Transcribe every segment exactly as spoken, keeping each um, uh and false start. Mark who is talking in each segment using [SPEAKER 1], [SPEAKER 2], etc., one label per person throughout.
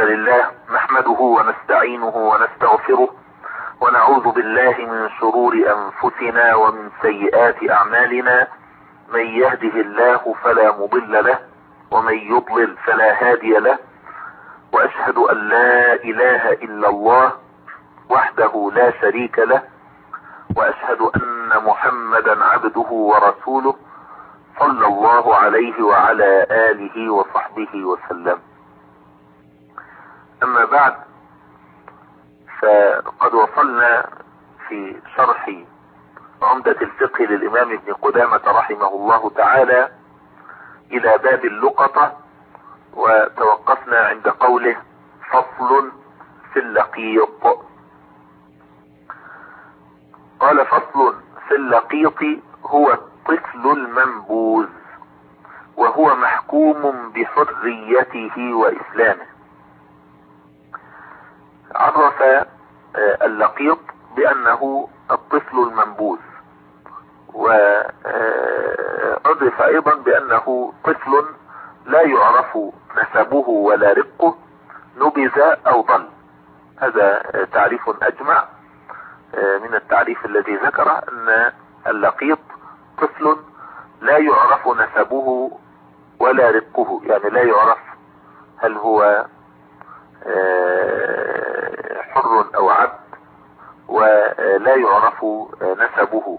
[SPEAKER 1] لله نحمده ونستعينه ونستغفره ونعوذ بالله من شرور انفسنا ومن سيئات اعمالنا. من يهده الله فلا مضل له ومن يضلل فلا هادي له، واشهد ان لا اله الا الله وحده لا شريك له، واشهد ان محمدا عبده ورسوله صلى الله عليه وعلى اله وصحبه وسلم. اما بعد، فقد وصلنا في شرح عمدة الفقه للامام ابن قدامة رحمه الله تعالى الى باب اللقطة، وتوقفنا عند قوله فصل في اللقيط. قال فصل في اللقيط هو الطفل المنبوذ، وهو محكوم بحريته واسلامه. عرف اللقيط بانه الطفل المنبوذ، وعرف ايضا بانه طفل لا يعرف نسبه ولا رقه، نبذ او ضل. هذا تعريف اجمع من التعريف الذي ذكر ان اللقيط طفل لا يعرف نسبه ولا رقه، يعني لا يعرف هل هو حر او عبد، ولا يعرف نسبه،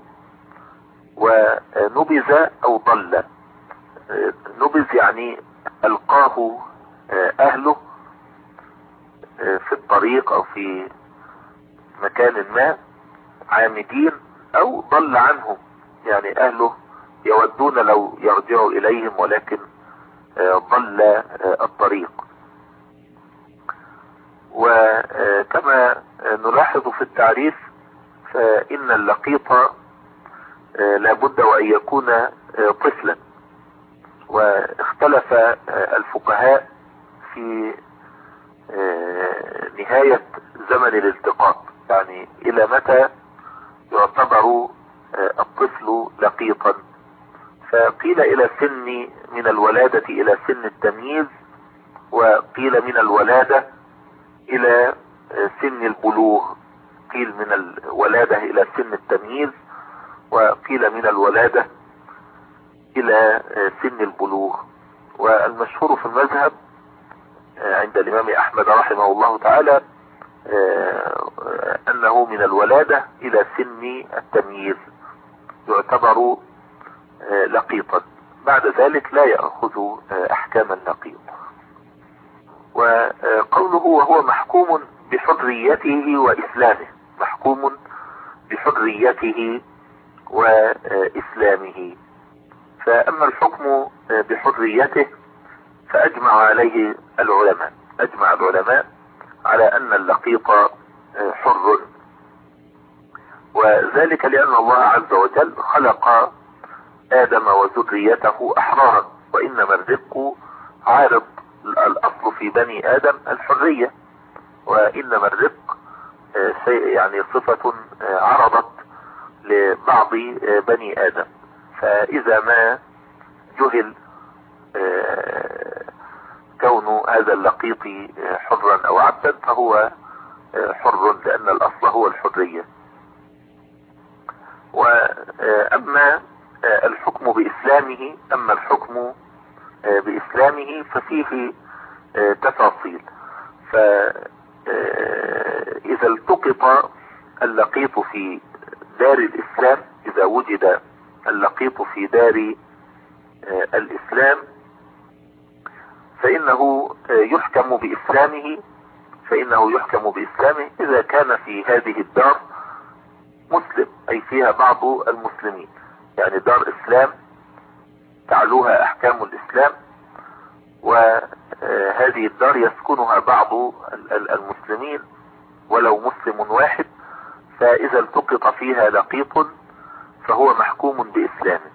[SPEAKER 1] ونبذ او ضل. نبذ يعني القاه اهله في الطريق او في مكان ما عامدين، او ضل عنهم، يعني اهله يودون لو يرجعوا اليهم ولكن ضل الطريق. وكما نلاحظ في التعريف فإن اللقيط لابد وأن يكون طفلا، واختلف الفقهاء في نهاية زمن الالتقاط، يعني إلى متى يعتبر الطفل لقيطا. فقيل إلى سن من الولادة إلى سن التمييز، وقيل من الولادة الى سن البلوغ، قيل من الولادة الى سن التمييز، وقيل من الولادة الى سن البلوغ. والمشهور في المذهب عند الامام احمد رحمه الله تعالى انه من الولادة الى سن التمييز يعتبر لقيطا، بعد ذلك لا يأخذ احكام اللقيط. وقوله وهو محكوم بحريته واسلامه، محكوم بحريته واسلامه. فاما الحكم بحريته فاجمع عليه العلماء، اجمع العلماء على ان اللقيط حر، وذلك لان الله عز وجل خلق ادم وذريته احرارا، وانما الرق عارض. الاصل في بني ادم الحرية، وانما الرق شيء يعني صفة عرضت لبعض بني ادم. فاذا ما جهل كون هذا اللقيط حرا او عبدا فهو حر، لان الاصل هو الحرية. واما الحكم باسلامه اما الحكم باسلامه ففيه تفاصيل. فاذا التقط اللقيط في دار الاسلام، اذا وجد اللقيط في دار الاسلام فانه يحكم باسلامه فانه يحكم باسلامه اذا كان في هذه الدار مسلم، اي فيها بعض المسلمين، يعني دار اسلام تعلوها احكام الاسلام، وهذه الدار يسكنها بعض المسلمين ولو مسلم واحد، فاذا التقط فيها لقيط فهو محكوم باسلامه.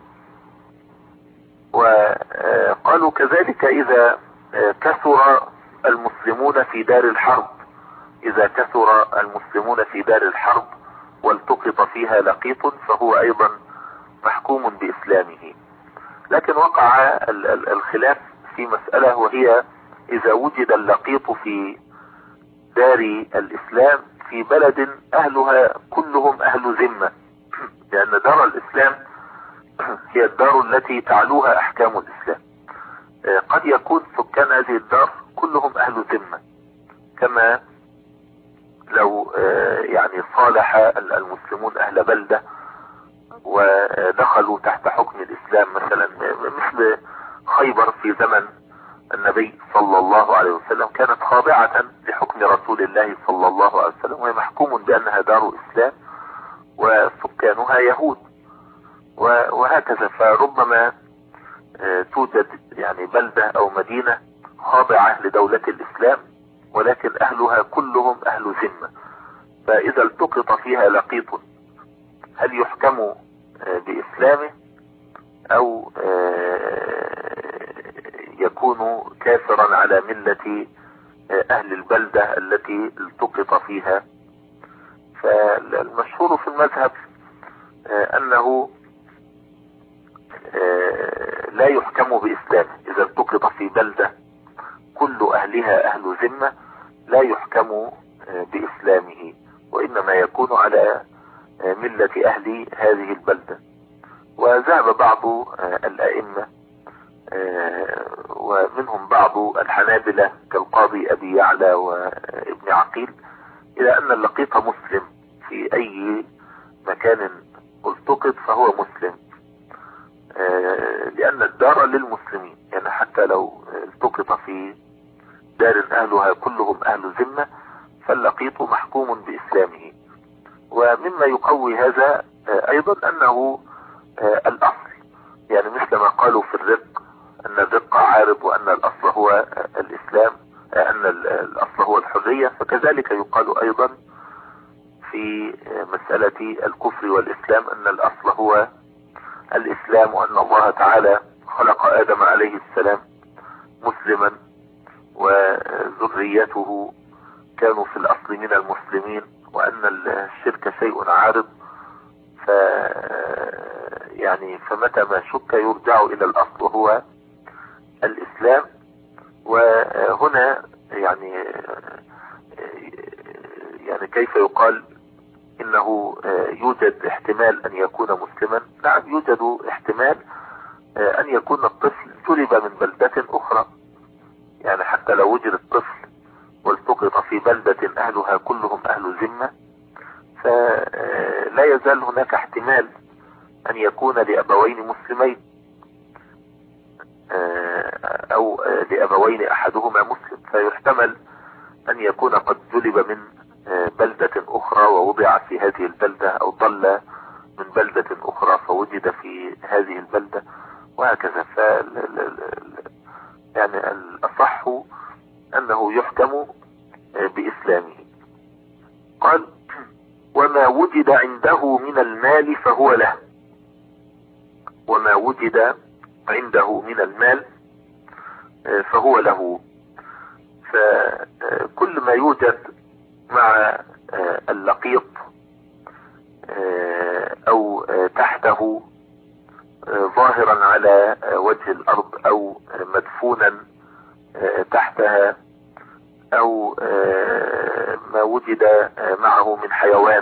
[SPEAKER 1] وقالوا كذلك اذا كثر المسلمون في دار الحرب، اذا كثر المسلمون في دار الحرب والتقط فيها لقيط فهو ايضا محكوم باسلامه. لكن وقع الخلاف في مسألة، وهي إذا وجد اللقيط في دار الإسلام في بلد أهلها كلهم أهل ذمة، لأن دار الإسلام هي الدار التي تعلوها أحكام الإسلام. قد يكون سكان هذه الدار كلهم أهل ذمة، كما لو يعني صالح المسلمون أهل بلدة ودخلوا تحت حكم الإسلام، مثلا مثل خيبر في زمن النبي صلى الله عليه وسلم كانت خاضعة لحكم رسول الله صلى الله عليه وسلم، وهي محكوم بأنها دار إسلام وسكانها يهود، وهكذا. فربما توجد يعني بلدة أو مدينة خاضعة لدولة الإسلام ولكن أهلها كلهم أهل ذمة، فإذا التقط فيها لقيط هل يحكم بإسلامه أو يكون كافرا على ملة أهل البلدة التي التقط فيها؟ فالمشهور في المذهب أنه لا يحكم بإسلامه. إذا التقط في بلدة كل أهلها أهل ذمة لا يحكم بإسلامه، وإنما يكون على ملة أهل هذه البلدة. وذهب بعض الأئمة ومنهم بعض الحنابلة كالقاضي أبي يعلى وابن عقيل إلى أن اللقيط مسلم في أي مكان التقط فهو مسلم، لأن الدار للمسلمين، يعني حتى لو التقط في دار أهلها كلهم أهل ذمة فاللقيط محكوم بإسلامه. ومما يقوي هذا أيضا أنه الأصل، يعني مثل ما قالوا في الرق أن الرق عارض وأن الأصل هو الإسلام، أن الأصل هو الحرية، فكذلك يقال أيضا في مسألة الكفر والإسلام أن الأصل هو الإسلام، وأن الله تعالى خلق آدم عليه السلام مسلما وذريته كانوا في الأصل من المسلمين، وأن الشرك شيء عارض، ف يعني فمتى ما شك يرجع إلى الأصل وهو الإسلام. وهنا يعني يعني كيف يقال إنه يوجد احتمال أن يكون مسلما؟ نعم، يوجد احتمال أن يكون الطفل جلب من بلدة أخرى، يعني حتى لو وجد الطفل والتقط في بلدة أهلها كلهم أهل ذمة فلا يزال هناك احتمال أن يكون لأبوين مسلمين أو لأبوين أحدهما مسلم، فيحتمل أن يكون قد جلب من بلدة أخرى ووضع في هذه البلدة، أو ضل من بلدة أخرى فوجد في هذه البلدة، وهكذا. ف يعني الأصح أنه يحكم بإسلامه. قال: وما وجد عنده من المال فهو له. وما وجد عنده من المال فهو له، فكل ما يوجد مع اللقيط أو تحته ظاهرا على وجه الأرض أو مدفونا تحتها، أو ما وجد معه من حيوان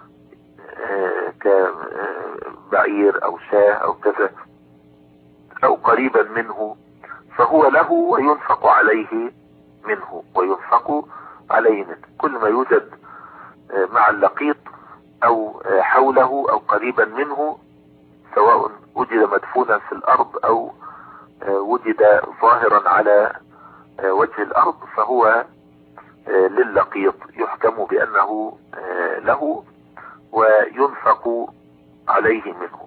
[SPEAKER 1] كبعير أو شاة أو كذا أو قريبا منه فهو له وينفق عليه منه وينفق عليه منه. كل ما يوجد مع اللقيط أو حوله أو قريبا منه، سواء وجد مدفونا في الأرض أو وجد ظاهرا على وجه الأرض، فهو للقيط، يحكم بأنه له وينفق عليه منه.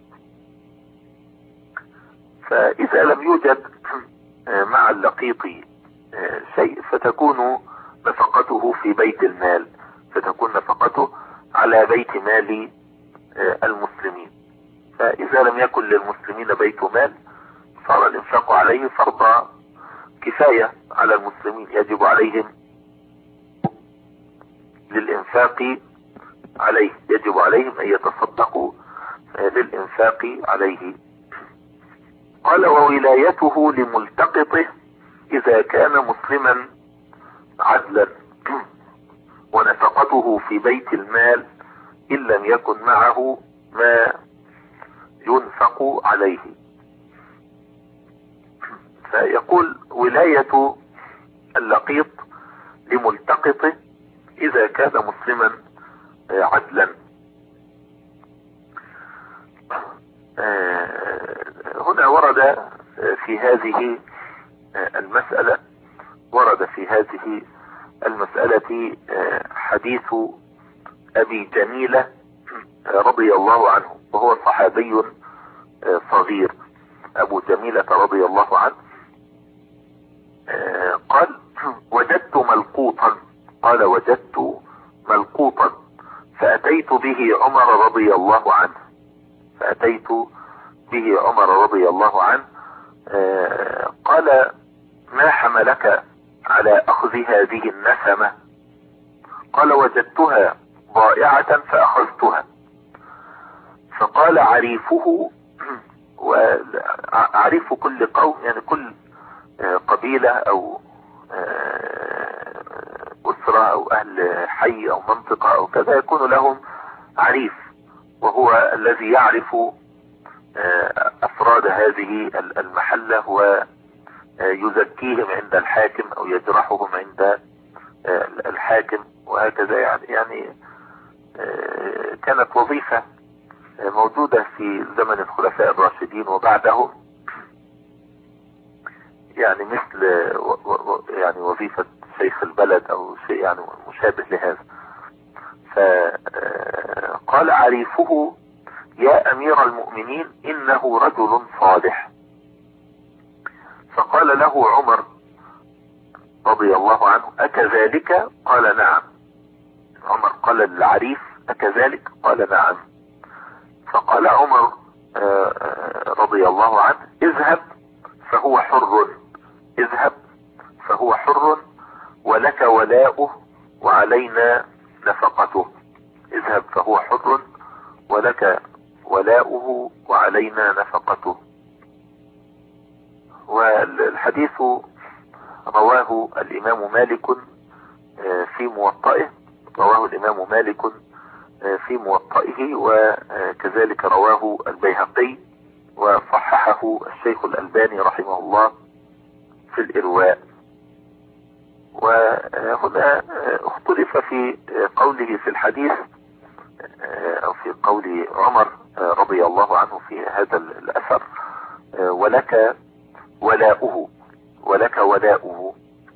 [SPEAKER 1] فإذا لم يوجد مع اللقيط شيء فتكون نفقته في بيت المال، فتكون نفقته على بيت مال المسلمين. فإذا لم يكن للمسلمين بيت مال صار الإنفاق عليه فرض كفاية على المسلمين، يجب عليهم للإنفاق عليه، يجب عليهم أن يتصدقوا للإنفاق عليه. قال: وولايته لملتقطه إذا كان مسلما عدلا ونفقته في بيت المال إن لم يكن معه ما ينفق عليه. فيقول ولاية اللقيط لملتقطه إذا كان مسلما عدلا. هنا ورد في هذه المسألة ورد في هذه المسألة حديث أبي جميلة رضي الله عنه، وهو صحابي صغير. أبو جميلة رضي الله عنه قال وجدت ملقوطا قال وجدت ملقوطا فأتيت به عمر رضي الله عنه فأتيت به عمر رضي الله عنه قال ما حملك على أخذ هذه النسمة؟ قال وجدتها ضائعة فأخذتها. فقال عريفه، وعريف كل قوم يعني كل قبيلة أو أسرة أو أهل حي أو منطقة أو كذا يكون لهم عريف، وهو الذي يعرف أفراد هذه المحلة ويزكيهم عند الحاكم أو يجرحهم عند الحاكم وهكذا. يعني يعني كانت وظيفة موجودة في زمن الخلفاء الراشدين وبعدهم، يعني مثل يعني وظيفة شيخ البلد أو شيء يعني مشابه لهذا. فقال عريفه يا أمير المؤمنين إنه رجل صالح. فقال له عمر رضي الله عنه أكذلك؟ قال نعم. عمر قال للعريف أكذلك؟ قال نعم. فقال عمر رضي الله عنه اذهب فهو حر اذهب فهو حر ولك ولاؤه وعلينا نفقته. اذهب فهو حر ولك ولاؤه وعلينا نفقته. والحديث رواه الإمام مالك في موطئه رواه الإمام مالك في موطئه وكذلك رواه البيهقي وصححه الشيخ الألباني رحمه الله في الإرواء. وهنا اختلف في قوله في الحديث أو في قول عمر رضي الله عنه في هذا الأثر ولك ولاؤه ولك ولاؤه.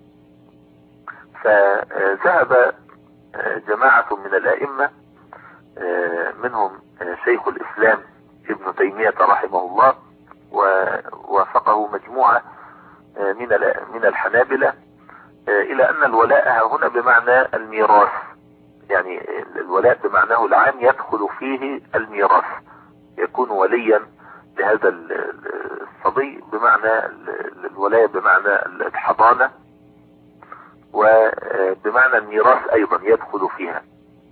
[SPEAKER 1] فذهب جماعة من الأئمة منهم شيخ الإسلام ابن تيمية رحمه الله ووافقه مجموعة من من الحنابلة إلى أن الولاء هنا بمعنى الميراث، يعني الولاء بمعناه العام يدخل فيه الميراث، يكون وليا لهذا الصبي بمعنى الولاية بمعنى الحضانة، وبمعنى الميراث أيضا يدخل فيها.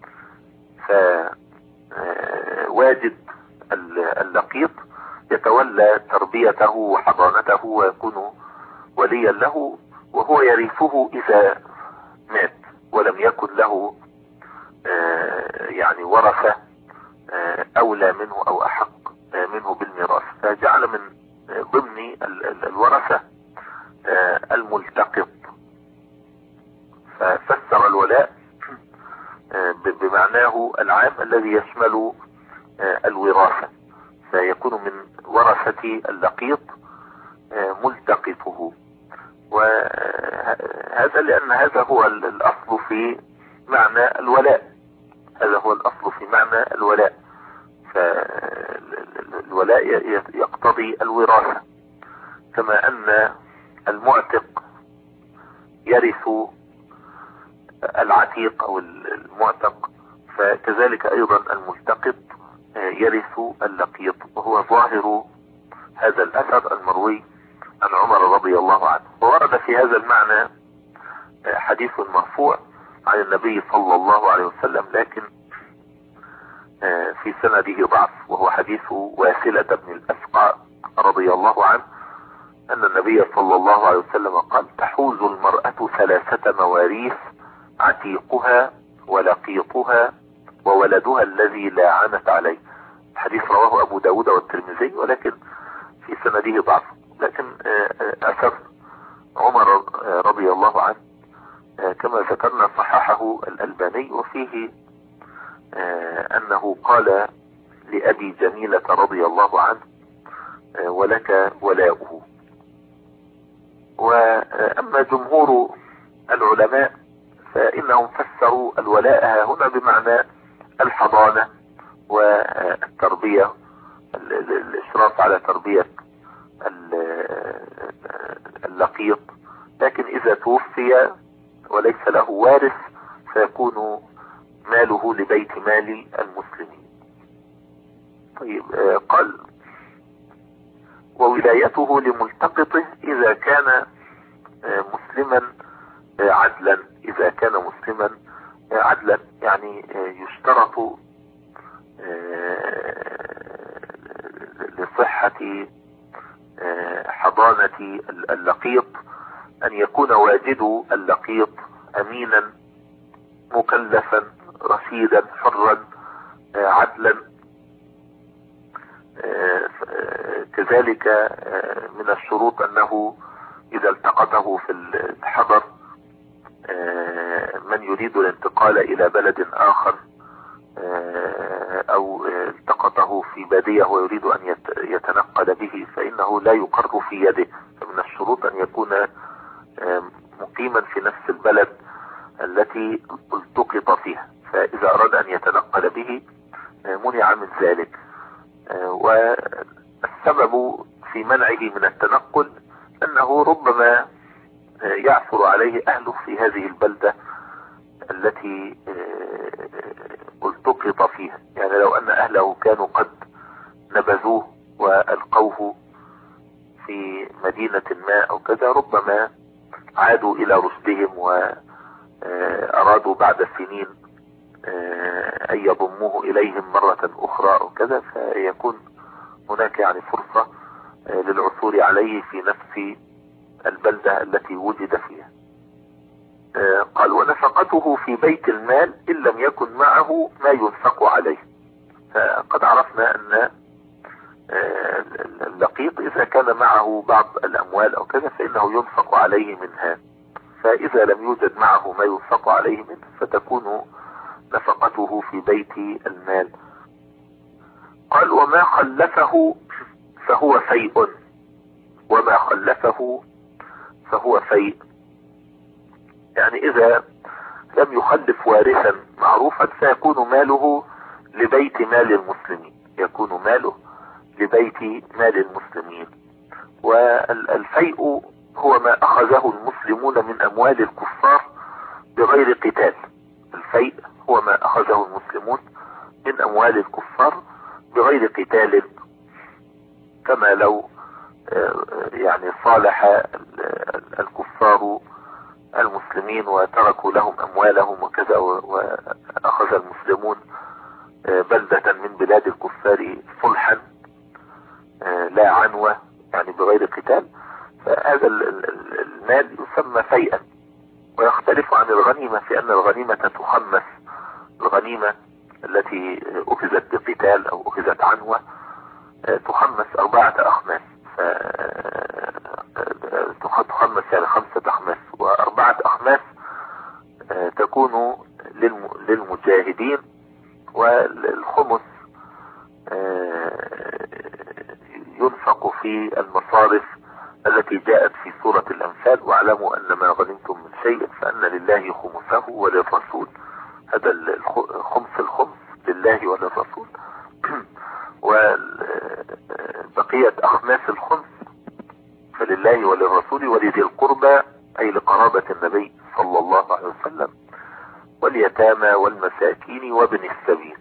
[SPEAKER 1] فواجد اللقيط يتولى تربيته وحضانته ويكون وليا له، وهو يرثه إذا مات ولم يكن له يعني ورثة أولى منه أو أحق منه بالميراث، فجعل من ضمن الورثة الملتقط. ففسر الولاء بمعناه العام الذي يشمل الوراثة، فيكون من ورثة اللقيط ملتقطه. وهذا لأن هذا هو الأصل في معنى الولاء هذا هو الأصل في معنى الولاء فالولاء يقتضي الوراثة، كما أن المعتق يرث العتيق أو المعتق، فكذلك أيضا الملتقط يرث اللقيط. وهو ظاهر هذا الأثر المروي عن عمر رضي الله عنه. وورد في هذا المعنى حديث مرفوع عن النبي صلى الله عليه وسلم، لكن في سنده ضعف، وهو حديث واسلة بن الأسقع رضي الله عنه أن النبي صلى الله عليه وسلم قال: تحوز المرأة ثلاثة مواريث: عتيقها ولقيطها وولدها الذي لا عنت عليه. الحديث رواه أبو داود والترمذي، ولكن في سنده ضعف. لكن أثر عمر رضي الله عنه كما ذكرنا صححه الألباني، وفيه أنه قال لأبي جميلة رضي الله عنه: ولك ولاؤه. وأما جمهور العلماء فإنهم فسروا الولاء هنا بمعنى الحضانة والتربية، الإشراف على تربية اللقيط. لكن إذا توفي وليس له وارث فيكون ماله لبيت مال المسلمين. طيب، قال: وولايته لملتقطه إذا كان مسلما عدلا. إذا كان مسلما عدلا يعني يشترط لصحة حضانة اللقيط أن يكون واجد اللقيط أمينا مكلفا رشيدا حرا عدلا. كذلك من الشروط أنه إذا التقطه في الحضر من يريد الانتقال إلى بلد آخر، أو التقطه في بادية ويريد أن يتنقل به، فإنه لا يقر في يده. فمن الشروط أن يكون مقيما في نفس البلد التي التقط فيها، فإذا أراد أن يتنقل به منع من ذلك. والسبب في منعه من التنقل أنه ربما يعثر عليه أهله في هذه البلدة التي التقط فيها. يعني لو أن أهله كانوا قد نبذوه وألقوه في مدينة ما أو كذا، ربما عادوا إلى رشدهم وأرادوا بعد سنين أن يضموه إليهم مرة أخرى أو كذا، فيكون هناك يعني فرصة للعثور عليه في نفس البلدة التي وجد فيها. قال: ونفقته في بيت المال إن لم يكن معه ما ينفق عليه. فقد عرفنا أن اللقيط إذا كان معه بعض الأموال أو كذا فإنه ينفق عليه منها، فإذا لم يوجد معه ما ينفق عليه منه فتكون نفقته في بيت المال. قال: وما خلفه فهو فيء. وما خلفه فهو فيء يعني إذا لم يخلف وارثا معروفا فيكون ماله لبيت مال المسلمين، يكون ماله لبيت مال المسلمين. والفيء هو ما أخذه المسلمون من أموال الكفار بغير قتال. الفيء هو ما أخذه المسلمون من أموال الكفار بغير قتال، كما لو يعني صالح الكفار المسلمين وتركوا لهم أموالهم وكذا، وأخذ المسلمون بلدة من بلاد الكفار صلحا لا عنوة يعني بغير قتال، فهذا المال يسمى فيئا. ويختلف عن الغنيمة في أن الغنيمة تخمس. الغنيمة التي أخذت بقتال أو أخذت عنوة تخمس أربعة أخماس، تخمس يعني خمسة أخماس، وأربعة أخماس تكون للمجاهدين، والخمس ينفق في المصارف التي جاءت في سورة الأنفال: واعلموا أن ما غنمتم من شيء فأن لله خمسه وللرسول. هذا الخمس الخمس لله وللرسول. وبقية أخماس الخمس فلله وللرسول ولذي القربى أي لقرابة النبي صلى الله عليه وسلم، واليتامى والمساكين وابن السبيل.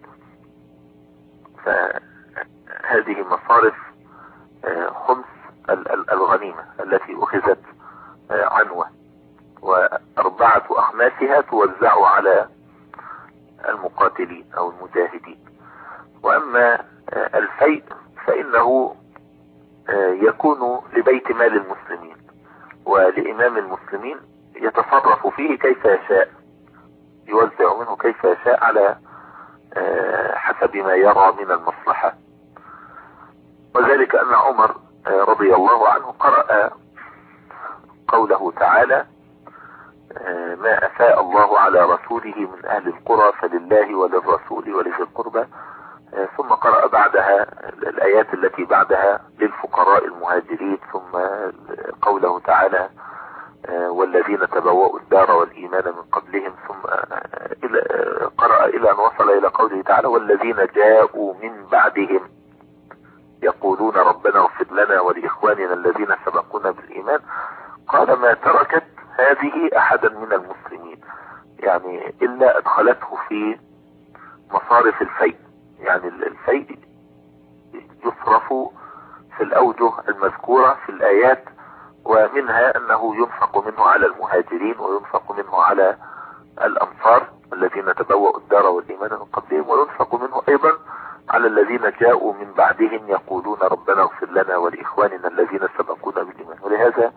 [SPEAKER 1] فهذه مصارف خمس الغنيمة التي أخذت عنوة، وأربعة أخماسها توزع على المقاتلين أو المجاهدين. وأما الفيء فإنه يكون لبيت مال المسلمين ولإمام المسلمين يتصرف فيه كيف يشاء، يوزع منه كيف يشاء على حسب ما يرى من المصلحة. وذلك أن عمر رضي الله عنه قرأ قوله تعالى: ما أفاء الله على رسوله من أهل القرى فلله وللرسول ولذي القربى، ثم قرأ بعدها الآيات التي بعدها للفقراء المهاجرين، ثم قوله تعالى: والذين تبوأوا الدار والإيمان من قبلهم، ثم قرأ إلى أن وصل إلى قوله تعالى: والذين جاءوا من بعدهم يقولون ربنا اغفر لنا ولإخواننا الذين سبقونا بالإيمان. قال: ما تركت هذه أحدا من المسلمين، يعني إلا أدخلته في مصارف الفيء، يعني الفيء يصرف في الأوجه المذكورة في الآيات، ومنها أنه ينفق منه على المهاجرين وينفق منه على الأنصار الذين تبوأوا الدار والإيمان من قبلهم، وينفق منه أيضا على الذين جاءوا من بعدهم يقولون ربنا اغفر لنا ولإخواننا الذين سبقونا بالإيمان. ولهذا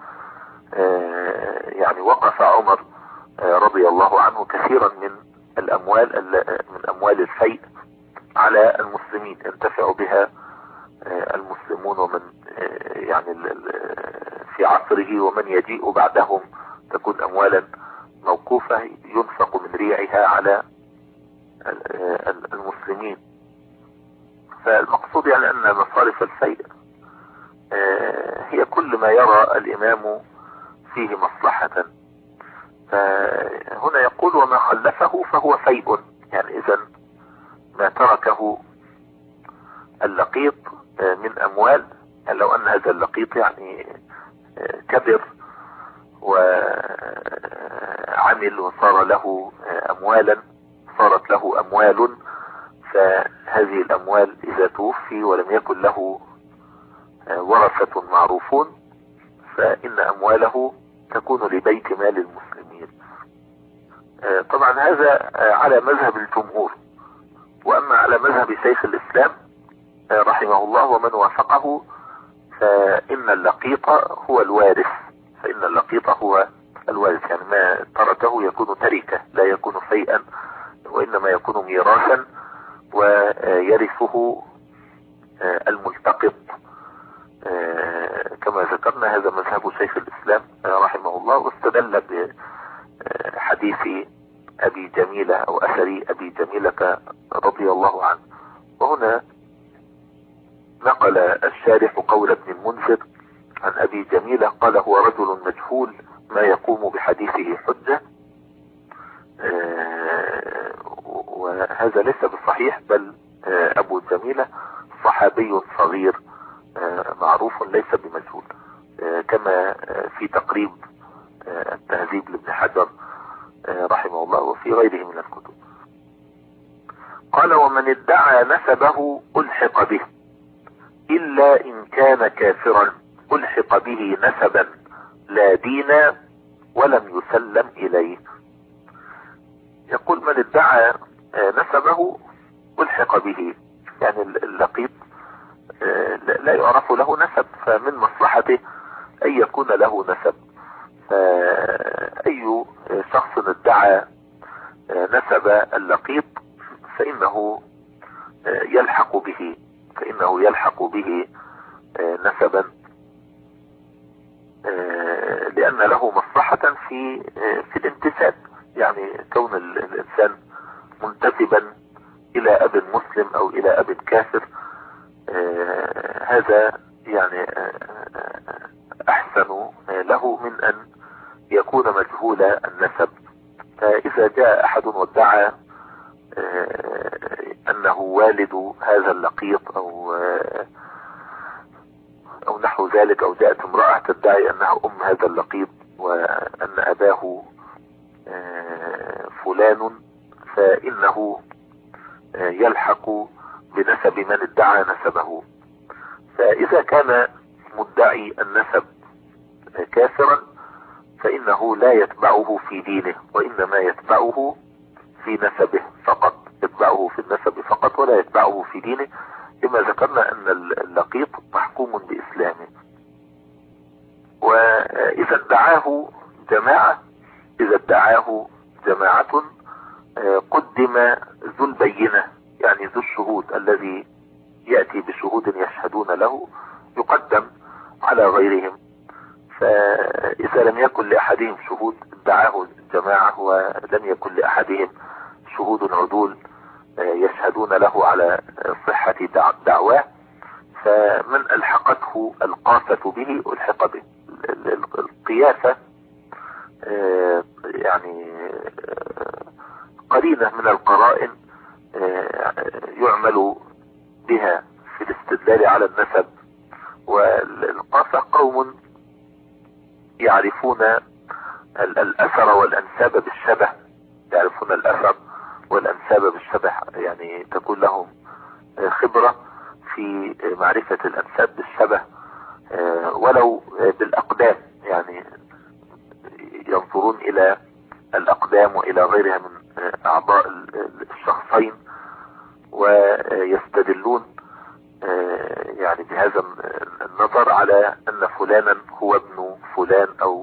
[SPEAKER 1] يعني وقف عمر رضي الله عنه كثيرا من الأموال من أموال الفيء على المسلمين ينتفع بها المسلمون، ومن يعني في عصره ومن يجيء بعدهم تكون أموالا موقوفة ينفق من ريعها على المسلمين. فالمقصود يعني أن مصارف الفيء هي كل ما يرى الإمام فيه مصلحة. فهنا يقول: وما خلفه فهو فيء، يعني إذن ما تركه اللقيط من أموال، يعني لو أن هذا اللقيط يعني كبر وعمل وصار له أموالا، صارت له أموال، فهذه الأموال إذا توفي ولم يكن له ورثة معروفون فإن أمواله تكون لبيت مال المسلمين. طبعا هذا على مذهب الجمهور، وأما على مذهب شيخ الإسلام رحمه الله ومن وافقه فإن اللقيط هو الوارث، فإن اللقيط هو الوارث، يعني ما تركه يكون تركة لا يكون فيئا، وإنما يكون ميراثا ويرثه الملتقط كما ذكرنا. هذا مذهب شيخ الإسلام رحمه الله، واستدل بحديث أبي جميلة أو أثر أبي جميلة رضي الله عنه. وهنا نقل الشارح قول ابن المنذر عن أبي جميلة قال: هو رجل مجهول ما يقوم بحديثه حجة، وهذا ليس بالصحيح، بل أبو جميلة صحابي صغير معروف ليس بمجهول، كما في تقريب التهذيب لابن حجر رحمه الله وفي غيره من الكتب. قال: ومن ادعى نسبه ألحق به إلا إن كان كافرا ألحق به نسبا لا دينا ولم يسلم إليه. يقول: من ادعى نسبه ألحق به، يعني اللقيط لا يعرف له نسب، فمن مصلحته أن يكون له نسب. فأي شخص ادعى نسب اللقيط فإنه يلحق به فإنه يلحق به نسبا، لأن له مصلحة في في الانتساب، يعني كون الإنسان منتسبا إلى أب مسلم أو إلى أب كافر هذا يعني أحسن له من أن يكون مجهول النسب. فإذا جاء أحد وادعى أنه والد هذا اللقيط أو أو نحو ذلك، أو جاءت امرأة تدعي أنها أم هذا اللقيط وأن أباه فلان، فإنه يلحق بنسب من ادعى نسبه. فإذا كان مدعي النسب كافرا فإنه لا يتبعه في دينه، وإنما يتبعه في نسبه فقط، يتبعه في النسب فقط ولا يتبعه في دينه. كما ذكرنا ان اللقيط محكوم باسلامه. واذا ادعاه جماعة اذا ادعاه جماعة قدم ذو البينة، يعني ذو الشهود الذي يأتي بشهود يشهدون له يقدم على غيرهم. فإذا لم يكن لأحدهم شهود ادعاه الجماعة ولم يكن لأحدهم شهود عدول يشهدون له على صحة دعواه، فمن ألحقته القافة به ألحق به. القياسة يعني قرينة من القرائن يعمل بها في الاستدلال على النسب. والقافة قوم يعرفون الأثر والأنساب بالشبه، يعرفون الأثر والأنساب بالشبه، يعني تكون لهم خبرة في معرفة الأنساب بالشبه ولو بالأقدام، يعني ينظرون إلى الأقدام وإلى غيرها من أعضاء الشخصين ويستدلون يعني بهذا النظر على أن فلانا هو ابن فلان أو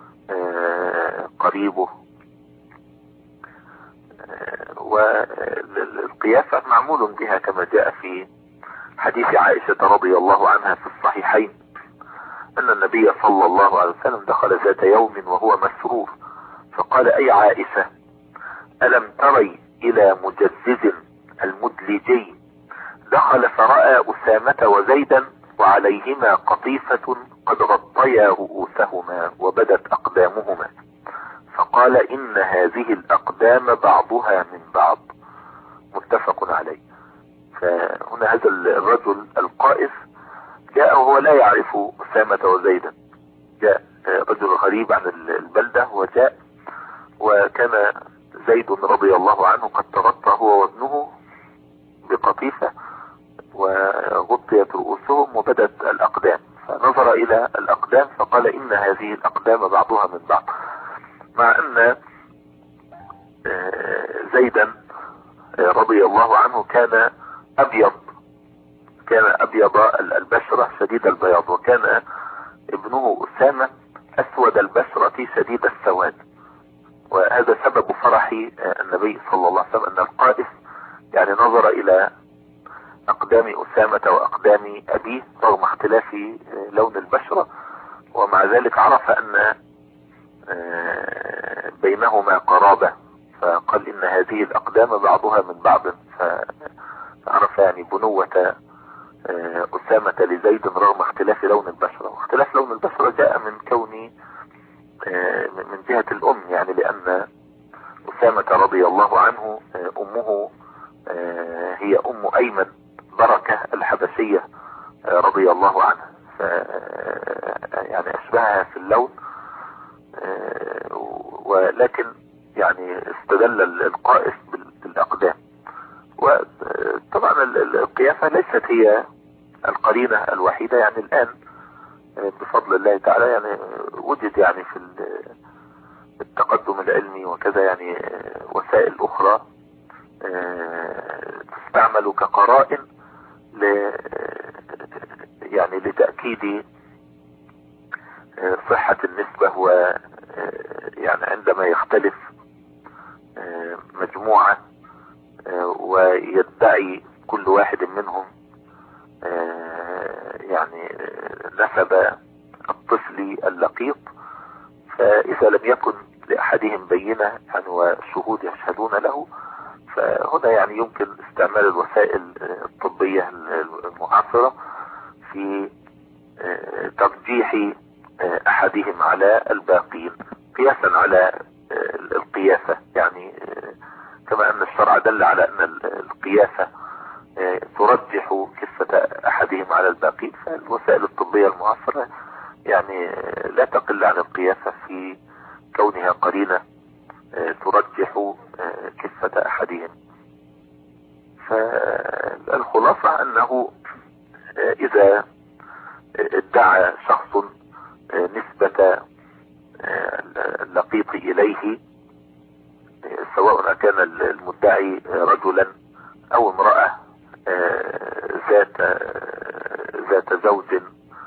[SPEAKER 1] قريبه. والقياسة معمول بها كما جاء في حديث عائشة رضي الله عنها في الصحيحين أن النبي صلى الله عليه وسلم دخل ذات يوم وهو مسرور فقال: أي عائشة، ألم تري إلى مجزز المدلجي دخل فرأى أسامة وزيدا وعليهما قطيفة قد غطيا رؤوسهما وبدت أقدامهما، فقال: إن هذه الأقدام بعضها من بعض، متفق عليه. فهنا هذا الرجل القائف جاء وهو لا يعرف أسامة وزيدا، جاء رجل غريب عن البلدة وجاء، وكان زيد رضي الله عنه قد تغطى هو وابنه بقطيفة وغطيت رؤوسهم وبدت الأقدام، فنظر إلى الأقدام فقال: إن هذه الأقدام بعضها من بعض، مع أن زيدا رضي الله عنه كان أبيض، كان أبيض البشرة شديد البياض، وكان ابنه أسامة أسود البشرة شديد السواد. وهذا سبب فرح النبي صلى الله عليه وسلم أن القائف يعني نظر إلى أقدام أسامة وأقدام أبيه رغم اختلاف لون البشرة، ومع ذلك عرف أن بينهما قرابة، فقال: إن هذه الأقدام بعضها من بعض، فعرف يعني بنوة أسامة لزيد رغم اختلاف لون البشرة. واختلاف لون البشرة جاء من كون من جهة الأم، يعني لأن أسامة رضي الله عنه أمه هي أم أيمن بركة الحبشية رضي الله عنها، يعني أشبهها في اللون، ولكن يعني استدل القائس بالأقدام. وطبعا القيافة ليست هي القرينة الوحيدة، يعني الآن بفضل الله تعالى يعني وجد يعني في التقدم العلمي وكذا يعني وسائل أخرى تستعمل كقرائن ل يعني لتأكيد صحة النسبة. و يعني عندما يختلف مجموعة ويدعي كل واحد منهم يعني نسب الطفل اللقيط، فإذا لم يكن لأحدهم بينة يعني وشهود يشهدون له، فهنا يعني يمكن استعمال الوسائل الطبية المعاصرة في ترجيح أحدهم على الباقين قياسا على القياسة، يعني كما أن الشرع دل على أن القياسة ترجح كفة أحدهم على الباقين، فالوسائل الطبية المعاصرة يعني لا تقل عن القياسة في كونها قرينة ترجح كفة أحدهم. فالخلاصة أنه إذا ادعى شخص نسبة اللقيط إليه، سواء كان المدعي رجلا أو امرأة ذات ذات زوج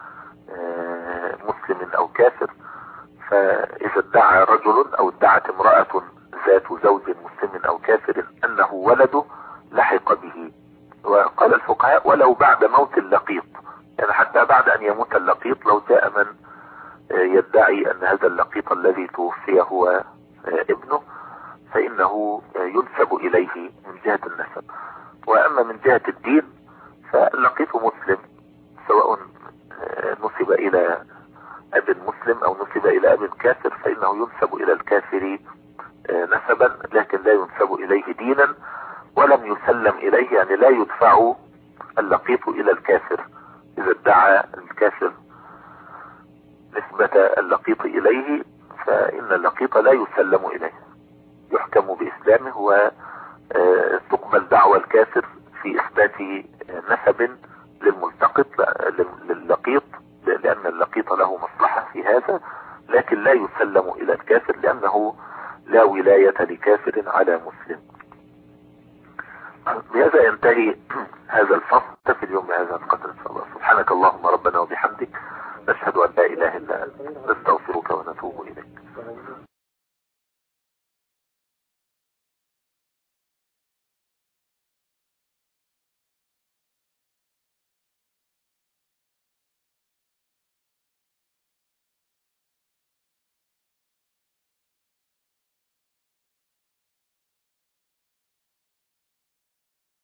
[SPEAKER 1] مسلم او كافر، فاذا ادعى رجل او ادعت امرأة ذات زوج مسلم او كافر انه ولده لحق به. وقال الفقهاء ولو بعد موت اللقيط، يعني حتى بعد ان يموت اللقيط لو جاء من يدعي ان هذا اللقيط الذي توفي هو ابنه فانه ينسب اليه من جهة النسب. واما من جهة الدين فاللقيط مسلم، سواء نسب الى اب مسلم او نسب الى اب كافر فانه ينسب الى الكافر نسبا، لكن لا ينسب اليه دينا ولم يسلم اليه، يعني لا يدفع اللقيط الى الكافر. اذا ادعى الكافر نسبة اللقيط اليه فان اللقيط لا يسلم اليه، يحكم باسلامه وتقبل دعوى الكافر في اثبات نسب للملتقط للقيط، لان اللقيط له مصلحة في هذا، لكن لا يسلم الى الكافر لانه لا ولاية لكافر على مسلم. بهذا ينتهي هذا الفصل في اليوم بهذا القدر ان شاء الله.